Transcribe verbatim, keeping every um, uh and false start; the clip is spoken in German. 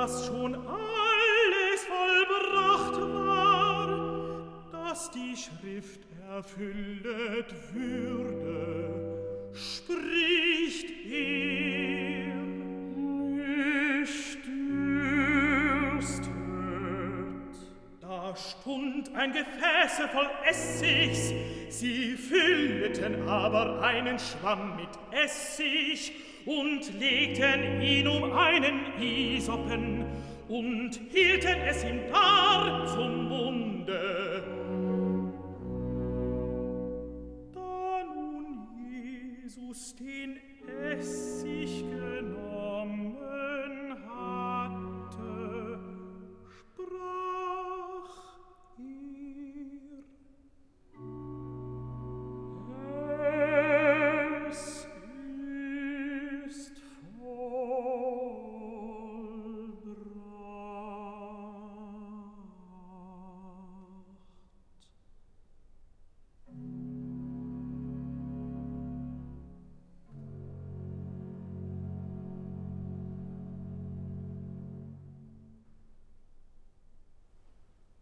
dass schon alles vollbracht war, dass die Schrift erfüllet würde, spricht er, mich dürstet. Da stund ein Gefäße voll Essigs, sie fülleten aber einen Schwamm mit Essig und legten ihn um einen Isopen und hielten es ihm dar zum Munde.